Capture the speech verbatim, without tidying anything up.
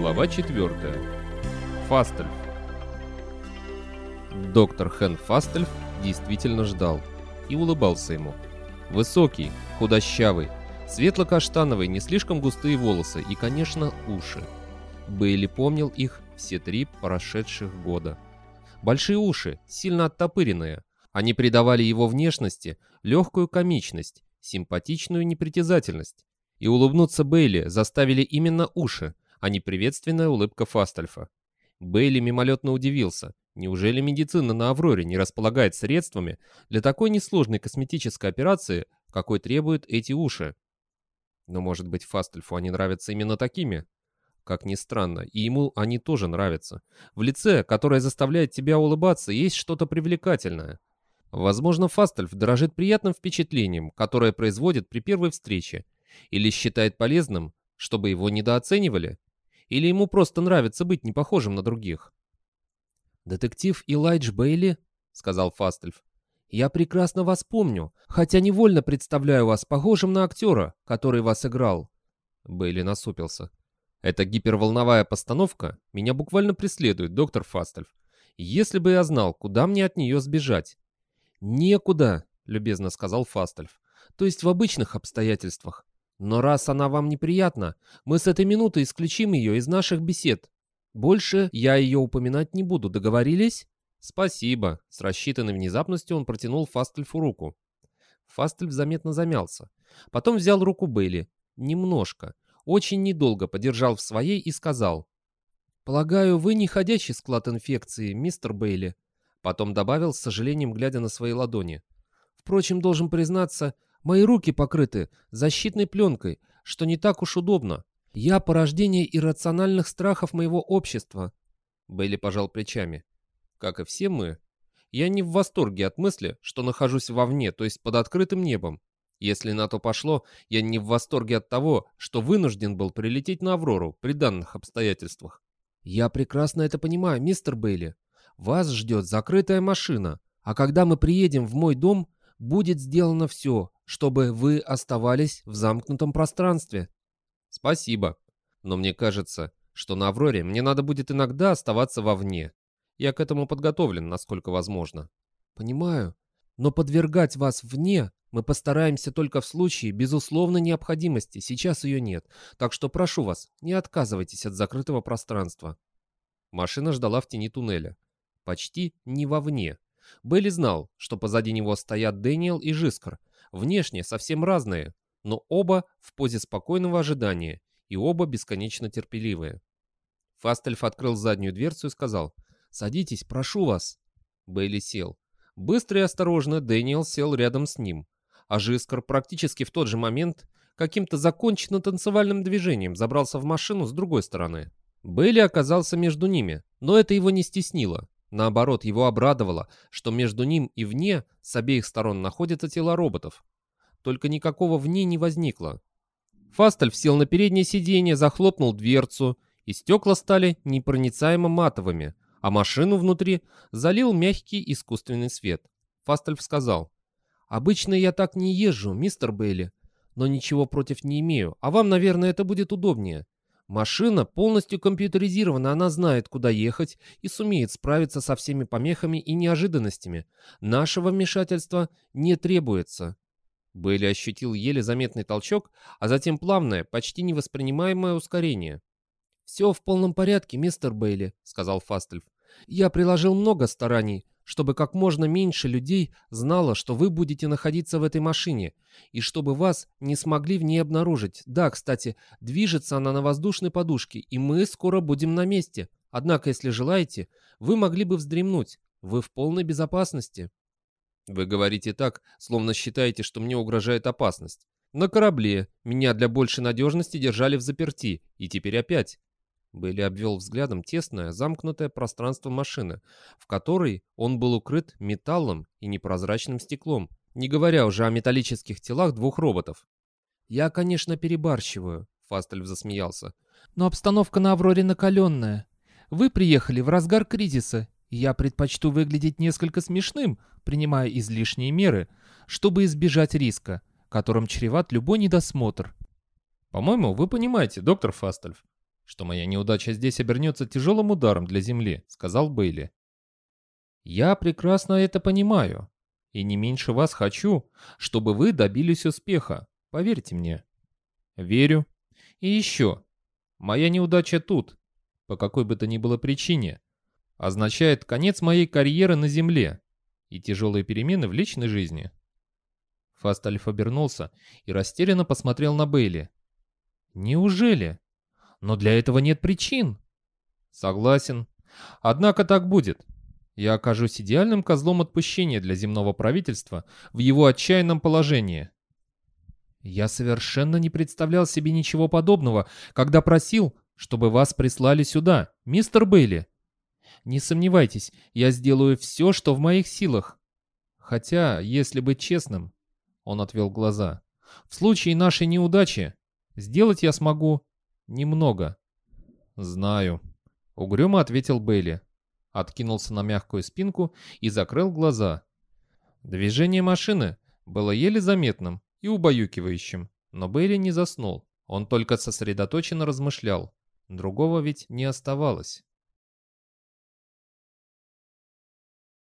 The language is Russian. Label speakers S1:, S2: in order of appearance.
S1: Глава четвертая. Фастельф. Доктор Хэн Фастельф действительно ждал и улыбался ему. Высокий, худощавый, светло-каштановый, не слишком густые волосы и, конечно, уши. Бейли помнил их все три прошедших года. Большие уши, сильно оттопыренные, они придавали его внешности легкую комичность, симпатичную непритязательность. И улыбнуться Бейли заставили именно уши, а не приветственная улыбка Фастельфа. Бейли мимолетно удивился. Неужели медицина на Авроре не располагает средствами для такой несложной косметической операции, какой требуют эти уши? Но, может быть, Фастельфу они нравятся именно такими? Как ни странно, и ему они тоже нравятся. В лице, которое заставляет тебя улыбаться, есть что-то привлекательное. Возможно, Фастельф дорожит приятным впечатлением, которое производит при первой встрече, или считает полезным, чтобы его недооценивали, или ему просто нравится быть не похожим на других. «Детектив Элайдж Бейли», — сказал Фастельф, — «я прекрасно вас помню, хотя невольно представляю вас похожим на актера, который вас играл». Бейли насупился. «Эта гиперволновая постановка меня буквально преследует, доктор Фастельф. Если бы я знал, куда мне от нее сбежать». «Некуда», — любезно сказал Фастельф, — «то есть в обычных обстоятельствах. Но раз она вам неприятна, мы с этой минуты исключим ее из наших бесед. Больше я ее упоминать не буду, договорились?» «Спасибо». С рассчитанной внезапностью он протянул Фастельфу руку. Фастельф заметно замялся. Потом взял руку Бейли. Немножко, очень недолго подержал в своей и сказал: «Полагаю, вы не ходячий склад инфекции, мистер Бейли». Потом добавил, с сожалением глядя на свои ладони: «Впрочем, должен признаться, мои руки покрыты защитной пленкой, что не так уж удобно. Я порождение иррациональных страхов моего общества». Бейли пожал плечами. «Как и все мы. Я не в восторге от мысли, что нахожусь вовне, то есть под открытым небом. Если на то пошло, я не в восторге от того, что вынужден был прилететь на Аврору при данных обстоятельствах». «Я прекрасно это понимаю, мистер Бейли. Вас ждет закрытая машина, а когда мы приедем в мой дом, будет сделано все, чтобы вы оставались в замкнутом пространстве». «Спасибо. Но мне кажется, что на Авроре мне надо будет иногда оставаться вовне. Я к этому подготовлен, насколько возможно». «Понимаю. Но подвергать вас вне мы постараемся только в случае безусловной необходимости. Сейчас ее нет. Так что прошу вас, не отказывайтесь от закрытого пространства». Машина ждала в тени туннеля. Почти не вовне. Бейли знал, что позади него стоят Дэниел и Жискар. Внешне совсем разные, но оба в позе спокойного ожидания и оба бесконечно терпеливые. Фастельф открыл заднюю дверцу и сказал: «Садитесь, прошу вас». Бейли сел. Быстро и осторожно Дэниел сел рядом с ним, а Жискар практически в тот же момент каким-то законченно танцевальным движением забрался в машину с другой стороны. Бейли оказался между ними, но это его не стеснило. Наоборот, его обрадовало, что между ним и вне с обеих сторон находятся тела роботов. Только никакого вне не возникло. Фастельф сел на переднее сиденье, захлопнул дверцу, и стекла стали непроницаемо матовыми, а машину внутри залил мягкий искусственный свет. Фастельф сказал: «Обычно я так не езжу, мистер Бейли, но ничего против не имею, а вам, наверное, это будет удобнее. Машина полностью компьютеризирована, она знает, куда ехать и сумеет справиться со всеми помехами и неожиданностями. Нашего вмешательства не требуется». Бейли ощутил еле заметный толчок, а затем плавное, почти невоспринимаемое ускорение. «Все в полном порядке, мистер Бейли», — сказал Фастельф. «Я приложил много стараний, чтобы как можно меньше людей знало, что вы будете находиться в этой машине, и чтобы вас не смогли в ней обнаружить. Да, кстати, движется она на воздушной подушке, и мы скоро будем на месте. Однако, если желаете, вы могли бы вздремнуть. Вы в полной безопасности». «Вы говорите так, словно считаете, что мне угрожает опасность. На корабле меня для большей надежности держали взаперти, и теперь опять». Бейли обвел взглядом тесное, замкнутое пространство машины, в которой он был укрыт металлом и непрозрачным стеклом, не говоря уже о металлических телах двух роботов. «Я, конечно, перебарщиваю», — Фастельф засмеялся, — «но обстановка на Авроре накаленная. Вы приехали в разгар кризиса, и я предпочту выглядеть несколько смешным, принимая излишние меры, чтобы избежать риска, которым чреват любой недосмотр». «По-моему, вы понимаете, доктор Фастельф, что моя неудача здесь обернется тяжелым ударом для Земли», — сказал Бейли. «Я прекрасно это понимаю, и не меньше вас хочу, чтобы вы добились успеха, поверьте мне». «Верю. И еще. Моя неудача тут, по какой бы то ни было причине, означает конец моей карьеры на Земле и тяжелые перемены в личной жизни». Фастальф обернулся и растерянно посмотрел на Бейли. «Неужели? Но для этого нет причин». «Согласен. Однако так будет. Я окажусь идеальным козлом отпущения для земного правительства в его отчаянном положении». «Я совершенно не представлял себе ничего подобного, когда просил, чтобы вас прислали сюда, мистер Бейли. Не сомневайтесь, я сделаю все, что в моих силах. Хотя, если быть честным, — он отвел глаза, — в случае нашей неудачи сделать я смогу немного». «Знаю», — угрюмо ответил Бейли, откинулся на мягкую спинку и закрыл глаза. Движение машины было еле заметным и убаюкивающим, но Бейли не заснул, он только сосредоточенно размышлял. Другого ведь не оставалось.